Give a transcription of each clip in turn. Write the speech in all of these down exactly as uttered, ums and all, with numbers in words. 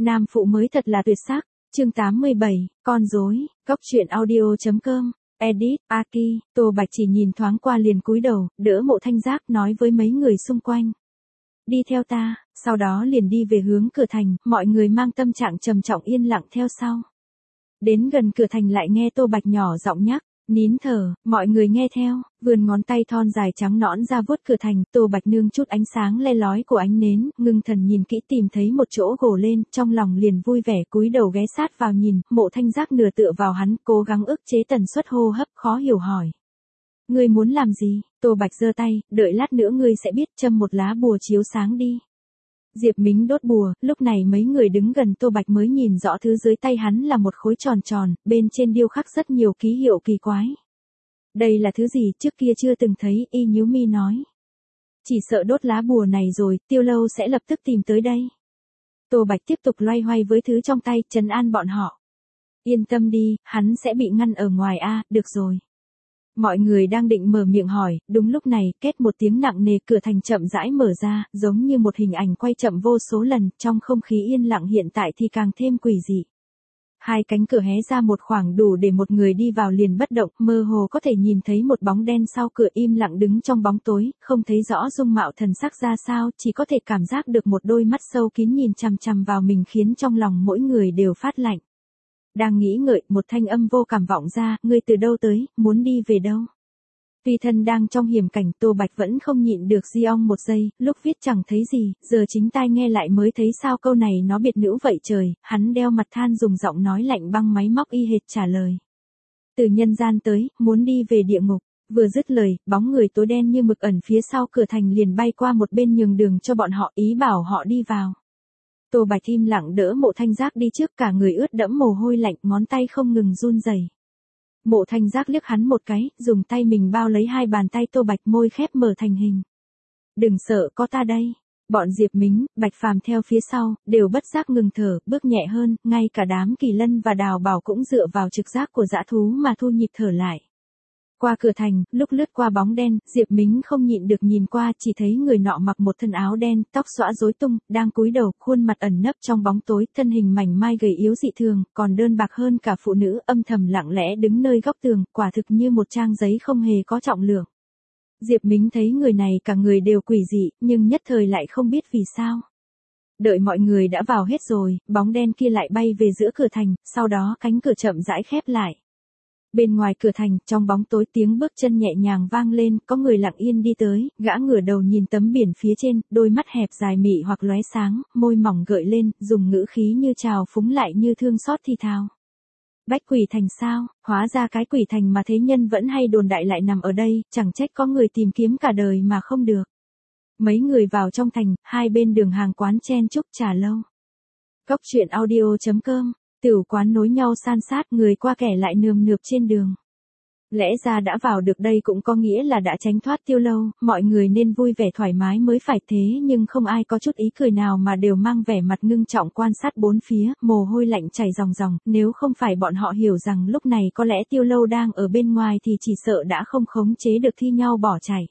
Nam phụ mới thật là tuyệt sắc. Chương tám mươi bảy, con rối, Cóc truyện audio chấm com, edit, Aki, Tô Bạch chỉ nhìn thoáng qua liền cúi đầu, đỡ Mộ Thanh Giác nói với mấy người xung quanh. Đi theo ta, sau đó liền đi về hướng cửa thành, mọi người mang tâm trạng trầm trọng yên lặng theo sau. Đến gần cửa thành lại nghe Tô Bạch nhỏ giọng nhắc, nín thở, mọi người nghe theo, vươn ngón tay thon dài trắng nõn ra vuốt cửa thành, Tô Bạch nương chút ánh sáng le lói của ánh nến, ngưng thần nhìn kỹ tìm thấy một chỗ gồ lên, trong lòng liền vui vẻ cúi đầu ghé sát vào nhìn, Mộ Thanh Giác nửa tựa vào hắn, cố gắng ức chế tần suất hô hấp, khó hiểu hỏi. Ngươi muốn làm gì? Tô Bạch giơ tay, đợi lát nữa ngươi sẽ biết, châm một lá bùa chiếu sáng đi. Diệp Mính đốt bùa, lúc này mấy người đứng gần Tô Bạch mới nhìn rõ thứ dưới tay hắn là một khối tròn tròn, bên trên điêu khắc rất nhiều ký hiệu kỳ quái. Đây là thứ gì trước kia chưa từng thấy, y nhíu mi nói. Chỉ sợ đốt lá bùa này rồi, Tiêu Lâu sẽ lập tức tìm tới đây. Tô Bạch tiếp tục loay hoay với thứ trong tay, trấn an bọn họ. Yên tâm đi, hắn sẽ bị ngăn ở ngoài a, được rồi. Mọi người đang định mở miệng hỏi, đúng lúc này, két một tiếng nặng nề cửa thành chậm rãi mở ra, giống như một hình ảnh quay chậm vô số lần, trong không khí yên lặng hiện tại thì càng thêm quỷ dị. Hai cánh cửa hé ra một khoảng đủ để một người đi vào liền bất động, mơ hồ có thể nhìn thấy một bóng đen sau cửa im lặng đứng trong bóng tối, không thấy rõ dung mạo thần sắc ra sao, chỉ có thể cảm giác được một đôi mắt sâu kín nhìn chằm chằm vào mình khiến trong lòng mỗi người đều phát lạnh. Đang nghĩ ngợi, một thanh âm vô cảm vọng ra, ngươi từ đâu tới, muốn đi về đâu? Tuy thân đang trong hiểm cảnh, Tô Bạch vẫn không nhịn được di ong một giây, lúc viết chẳng thấy gì, giờ chính tai nghe lại mới thấy sao câu này nó biệt nữ vậy trời, hắn đeo mặt than dùng giọng nói lạnh băng máy móc y hệt trả lời. Từ nhân gian tới, muốn đi về địa ngục. Vừa dứt lời, bóng người tối đen như mực ẩn phía sau cửa thành liền bay qua một bên nhường đường cho bọn họ, ý bảo họ đi vào. Tô Bạch im lặng đỡ Mộ Thanh Giác đi trước, cả người ướt đẫm mồ hôi lạnh, ngón tay không ngừng run rẩy. Mộ Thanh Giác liếc hắn một cái, dùng tay mình bao lấy hai bàn tay Tô Bạch, môi khép mở thành hình. Đừng sợ, có ta đây. Bọn Diệp Mính, Bạch Phàm theo phía sau, đều bất giác ngừng thở, bước nhẹ hơn, ngay cả đám Kỳ Lân và Đào Bảo cũng dựa vào trực giác của dã thú mà thu nhịp thở lại. Qua cửa thành, lúc lướt qua bóng đen, Diệp Mính không nhịn được nhìn qua, chỉ thấy người nọ mặc một thân áo đen, tóc xõa rối tung, đang cúi đầu, khuôn mặt ẩn nấp trong bóng tối, thân hình mảnh mai gầy yếu dị thường, còn đơn bạc hơn cả phụ nữ, âm thầm lặng lẽ đứng nơi góc tường, quả thực như một trang giấy không hề có trọng lượng. Diệp Mính thấy người này cả người đều quỷ dị, nhưng nhất thời lại không biết vì sao. Đợi mọi người đã vào hết rồi, bóng đen kia lại bay về giữa cửa thành, sau đó cánh cửa chậm rãi khép lại. Bên ngoài cửa thành, trong bóng tối tiếng bước chân nhẹ nhàng vang lên, có người lặng yên đi tới, gã ngửa đầu nhìn tấm biển phía trên, đôi mắt hẹp dài mị hoặc lóe sáng, môi mỏng gợi lên, dùng ngữ khí như trào phúng lại như thương xót thì thào. Bách Quỷ Thành sao, hóa ra cái Quỷ Thành mà thế nhân vẫn hay đồn đại lại nằm ở đây, chẳng trách có người tìm kiếm cả đời mà không được. Mấy người vào trong thành, hai bên đường hàng quán chen chúc trà lâu. Cóc truyện audio chấm com. Tiểu quán nối nhau san sát, người qua kẻ lại nườm nượp trên đường. Lẽ ra đã vào được đây cũng có nghĩa là đã tránh thoát Tiêu Lâu, mọi người nên vui vẻ thoải mái mới phải thế, nhưng không ai có chút ý cười nào mà đều mang vẻ mặt ngưng trọng quan sát bốn phía, mồ hôi lạnh chảy ròng ròng, nếu không phải bọn họ hiểu rằng lúc này có lẽ Tiêu Lâu đang ở bên ngoài thì chỉ sợ đã không khống chế được thi nhau bỏ chạy.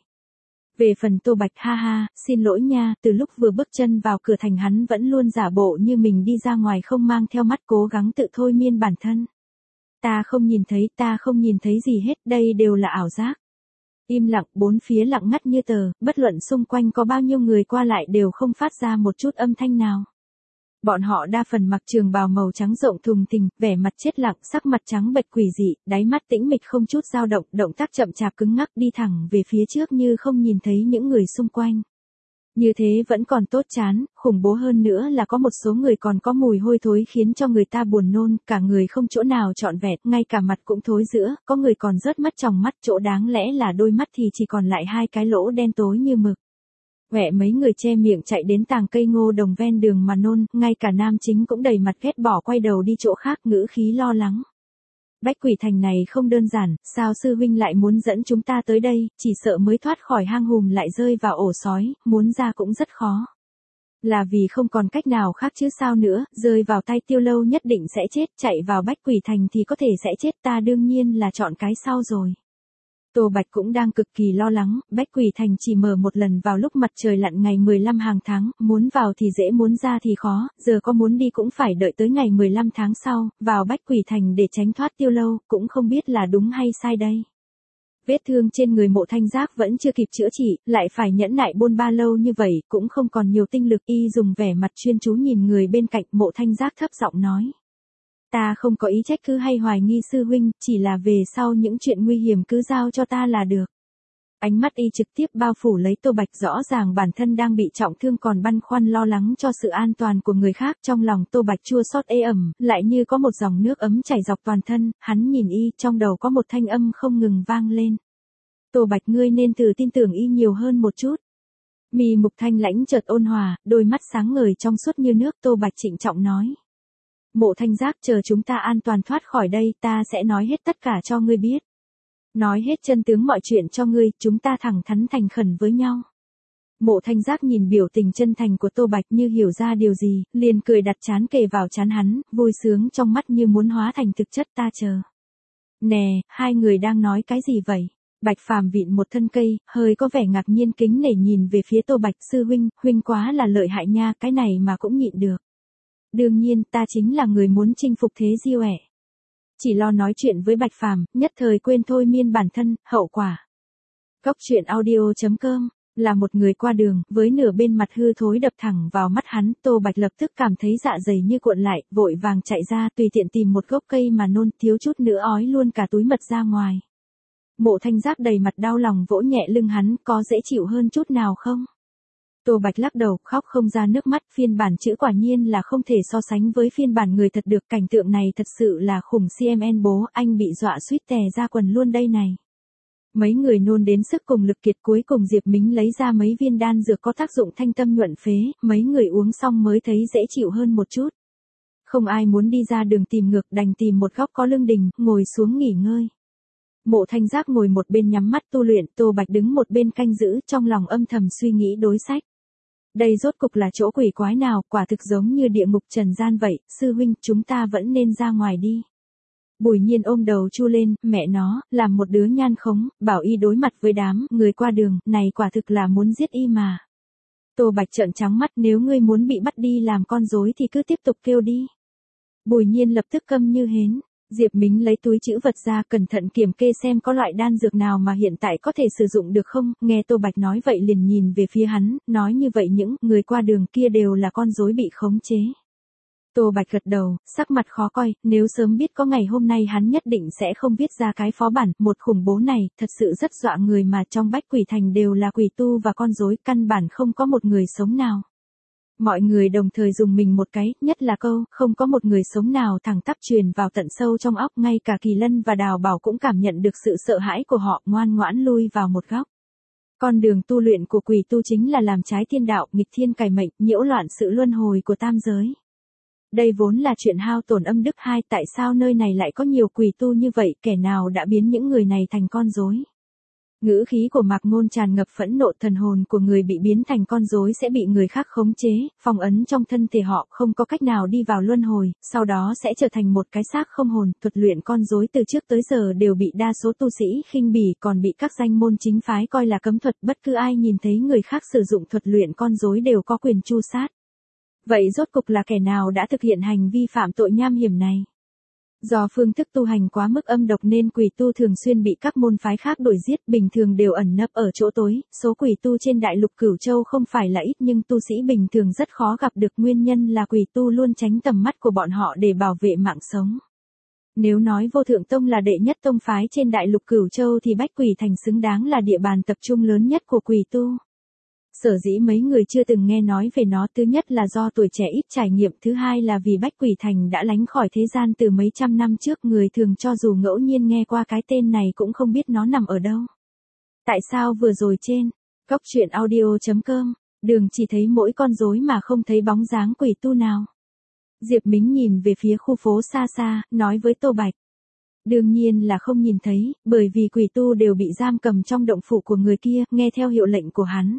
Về phần Tô Bạch, ha ha, xin lỗi nha, từ lúc vừa bước chân vào cửa thành hắn vẫn luôn giả bộ như mình đi ra ngoài không mang theo mắt, cố gắng tự thôi miên bản thân. Ta không nhìn thấy, ta không nhìn thấy gì hết, đây đều là ảo giác. Im lặng, bốn phía lặng ngắt như tờ, bất luận xung quanh có bao nhiêu người qua lại đều không phát ra một chút âm thanh nào. Bọn họ đa phần mặc trường bào màu trắng rộng thùng thình, vẻ mặt chết lặng, sắc mặt trắng bệch quỷ dị, đáy mắt tĩnh mịch không chút dao động, động tác chậm chạp cứng ngắc đi thẳng về phía trước như không nhìn thấy những người xung quanh. Như thế vẫn còn tốt chán, khủng bố hơn nữa là có một số người còn có mùi hôi thối khiến cho người ta buồn nôn, cả người không chỗ nào trọn vẹn, ngay cả mặt cũng thối rữa, có người còn rớt mất tròng mắt, chỗ đáng lẽ là đôi mắt thì chỉ còn lại hai cái lỗ đen tối như mực. Quẹ mấy người che miệng chạy đến tàng cây ngô đồng ven đường mà nôn, ngay cả nam chính cũng đầy mặt ghét bỏ quay đầu đi chỗ khác, ngữ khí lo lắng. Bách Quỷ Thành này không đơn giản, sao sư huynh lại muốn dẫn chúng ta tới đây, chỉ sợ mới thoát khỏi hang hùm lại rơi vào ổ sói, muốn ra cũng rất khó. Là vì không còn cách nào khác chứ sao nữa, rơi vào tay Tiêu Lâu nhất định sẽ chết, chạy vào Bách Quỷ Thành thì có thể sẽ chết, ta đương nhiên là chọn cái sau rồi. Tô Bạch cũng đang cực kỳ lo lắng, Bách Quỷ Thành chỉ mở một lần vào lúc mặt trời lặn ngày mười lăm hàng tháng, muốn vào thì dễ muốn ra thì khó, giờ có muốn đi cũng phải đợi tới ngày mười lăm tháng sau, vào Bách Quỷ Thành để tránh thoát Tiêu Lâu, cũng không biết là đúng hay sai đây. Vết thương trên người Mộ Thanh Giác vẫn chưa kịp chữa trị, lại phải nhẫn nại bôn ba lâu như vậy, cũng không còn nhiều tinh lực. Y dùng vẻ mặt chuyên chú nhìn người bên cạnh. Mộ Thanh Giác thấp giọng nói. Ta không có ý trách cứ hay hoài nghi sư huynh, chỉ là về sau những chuyện nguy hiểm cứ giao cho ta là được. Ánh mắt y trực tiếp bao phủ lấy Tô Bạch, rõ ràng bản thân đang bị trọng thương còn băn khoăn lo lắng cho sự an toàn của người khác. Trong lòng Tô Bạch chua xót ê ẩm, lại như có một dòng nước ấm chảy dọc toàn thân, hắn nhìn y, trong đầu có một thanh âm không ngừng vang lên. Tô Bạch, ngươi nên từ tin tưởng y nhiều hơn một chút. Mì Mục Thanh Lãnh chợt ôn hòa, đôi mắt sáng ngời trong suốt như nước. Tô Bạch trịnh trọng nói. Mộ Thanh Giác, chờ chúng ta an toàn thoát khỏi đây, ta sẽ nói hết tất cả cho ngươi biết. Nói hết chân tướng mọi chuyện cho ngươi, chúng ta thẳng thắn thành khẩn với nhau. Mộ Thanh Giác nhìn biểu tình chân thành của Tô Bạch như hiểu ra điều gì, liền cười đặt trán kề vào trán hắn, vui sướng trong mắt như muốn hóa thành thực chất. Ta chờ. Nè, hai người đang nói cái gì vậy? Bạch Phàm vịn một thân cây, hơi có vẻ ngạc nhiên kính nể nhìn về phía Tô Bạch. Sư huynh, huynh quá là lợi hại nha, cái này mà cũng nhịn được. Đương nhiên, ta chính là người muốn chinh phục thế Diêu ẻ. Chỉ lo nói chuyện với Bạch Phàm, nhất thời quên thôi miên bản thân, hậu quả. Góc truyện audio chấm com, là một người qua đường, với nửa bên mặt hư thối đập thẳng vào mắt hắn. Tô Bạch lập tức cảm thấy dạ dày như cuộn lại, vội vàng chạy ra, tùy tiện tìm một gốc cây mà nôn, thiếu chút nữa ói luôn cả túi mật ra ngoài. Mộ Thanh Giác đầy mặt đau lòng vỗ nhẹ lưng hắn, có dễ chịu hơn chút nào không? Tô Bạch lắc đầu, khóc không ra nước mắt. Phiên bản chữ quả nhiên là không thể so sánh với phiên bản người thật được. Cảnh tượng này thật sự là khủng. xê em en bố, anh bị dọa suýt tè ra quần luôn đây này. Mấy người nôn đến sức cùng lực kiệt, cuối cùng Diệp Mính lấy ra mấy viên đan dược có tác dụng thanh tâm nhuận phế, mấy người uống xong mới thấy dễ chịu hơn một chút. Không ai muốn đi ra đường tìm ngược, đành tìm một góc có lưng đình, ngồi xuống nghỉ ngơi. Mộ Thanh Giác ngồi một bên nhắm mắt tu luyện, Tô Bạch đứng một bên canh giữ, trong lòng âm thầm suy nghĩ đối sách. Đây rốt cục là chỗ quỷ quái nào, quả thực giống như địa ngục trần gian vậy. Sư huynh, chúng ta vẫn nên ra ngoài đi. Bùi Nhiên ôm đầu chu lên, mẹ nó, làm một đứa nhan khống, bảo y đối mặt với đám người qua đường, này quả thực là muốn giết y mà. Tô Bạch trợn trắng mắt, nếu ngươi muốn bị bắt đi làm con rối thì cứ tiếp tục kêu đi. Bùi Nhiên lập tức câm như hến. Diệp Mính lấy túi trữ vật ra, cẩn thận kiểm kê xem có loại đan dược nào mà hiện tại có thể sử dụng được không. Nghe Tô Bạch nói vậy liền nhìn về phía hắn, nói như vậy những người qua đường kia đều là con rối bị khống chế. Tô Bạch gật đầu, sắc mặt khó coi, nếu sớm biết có ngày hôm nay hắn nhất định sẽ không viết ra cái phó bản. Một khủng bố này, thật sự rất dọa người, mà trong Bách Quỷ Thành đều là quỷ tu và con rối, căn bản không có một người sống nào. Mọi người đồng thời dùng mình một cái, nhất là câu, không có một người sống nào thẳng tắp truyền vào tận sâu trong óc. Ngay cả Kỳ Lân và Đào Bảo cũng cảm nhận được sự sợ hãi của họ, ngoan ngoãn lui vào một góc. Con đường tu luyện của quỷ tu chính là làm trái thiên đạo, nghịch thiên cải mệnh, nhiễu loạn sự luân hồi của tam giới. Đây vốn là chuyện hao tổn âm đức. Hai, tại sao nơi này lại có nhiều quỷ tu như vậy, kẻ nào đã biến những người này thành con rối? Ngữ khí của Mạc Ngôn tràn ngập phẫn nộ. Thần hồn của người bị biến thành con rối sẽ bị người khác khống chế, phong ấn trong thân thể họ, không có cách nào đi vào luân hồi, sau đó sẽ trở thành một cái xác không hồn. Thuật luyện con rối từ trước tới giờ đều bị đa số tu sĩ khinh bỉ, còn bị các danh môn chính phái coi là cấm thuật. Bất cứ ai nhìn thấy người khác sử dụng thuật luyện con rối đều có quyền tru sát. Vậy rốt cục là kẻ nào đã thực hiện hành vi phạm tội nham hiểm này? Do phương thức tu hành quá mức âm độc nên quỷ tu thường xuyên bị các môn phái khác đuổi giết, bình thường đều ẩn nấp ở chỗ tối. Số quỷ tu trên đại lục Cửu Châu không phải là ít, nhưng tu sĩ bình thường rất khó gặp được, nguyên nhân là quỷ tu luôn tránh tầm mắt của bọn họ để bảo vệ mạng sống. Nếu nói Vô Thượng Tông là đệ nhất tông phái trên đại lục Cửu Châu thì Bách Quỷ Thành xứng đáng là địa bàn tập trung lớn nhất của quỷ tu. Sở dĩ mấy người chưa từng nghe nói về nó, thứ nhất là do tuổi trẻ ít trải nghiệm, thứ hai là vì Bách Quỷ Thành đã lánh khỏi thế gian từ mấy trăm năm trước, người thường cho dù ngẫu nhiên nghe qua cái tên này cũng không biết nó nằm ở đâu. Tại sao vừa rồi trên góc truyện audio chấm com, đường chỉ thấy mỗi con rối mà không thấy bóng dáng quỷ tu nào? Diệp Mính nhìn về phía khu phố xa xa, nói với Tô Bạch. Đương nhiên là không nhìn thấy, bởi vì quỷ tu đều bị giam cầm trong động phủ của người kia, nghe theo hiệu lệnh của hắn.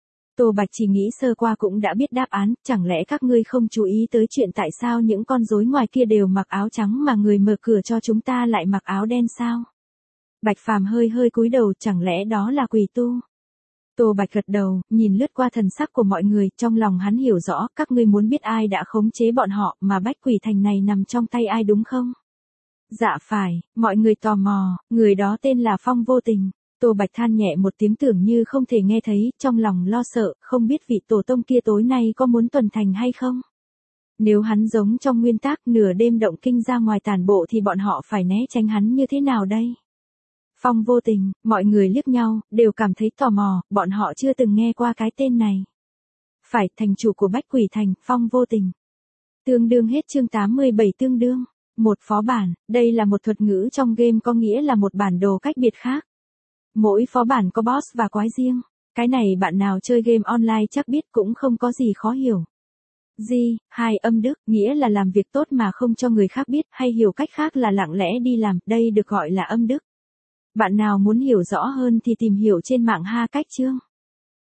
Tô Bạch chỉ nghĩ sơ qua cũng đã biết đáp án, chẳng lẽ các ngươi không chú ý tới chuyện tại sao những con rối ngoài kia đều mặc áo trắng mà người mở cửa cho chúng ta lại mặc áo đen sao? Bạch Phàm hơi hơi cúi đầu, chẳng lẽ đó là quỷ tu? Tô Bạch gật đầu, nhìn lướt qua thần sắc của mọi người, trong lòng hắn hiểu rõ, các ngươi muốn biết ai đã khống chế bọn họ, mà Bách Quỷ Thành này nằm trong tay ai đúng không? Dạ phải, mọi người tò mò, người đó tên là Phong Vô Tình. Tô Bạch than nhẹ một tiếng tưởng như không thể nghe thấy, trong lòng lo sợ, không biết vị tổ tông kia tối nay có muốn tuần thành hay không? Nếu hắn giống trong nguyên tắc nửa đêm động kinh ra ngoài tàn bộ thì bọn họ phải né tránh hắn như thế nào đây? Phong Vô Tình, mọi người liếc nhau, đều cảm thấy tò mò, bọn họ chưa từng nghe qua cái tên này. Phải, thành chủ của Bách Quỷ Thành, Phong Vô Tình. Tương đương hết chương tám mươi bảy tương đương. Một phó bản, đây là một thuật ngữ trong game có nghĩa là một bản đồ cách biệt khác. Mỗi phó bản có boss và quái riêng. Cái này bạn nào chơi game online chắc biết cũng không có gì khó hiểu. Di, hai âm đức, nghĩa là làm việc tốt mà không cho người khác biết, hay hiểu cách khác là lặng lẽ đi làm, đây được gọi là âm đức. Bạn nào muốn hiểu rõ hơn thì tìm hiểu trên mạng ha cách chương.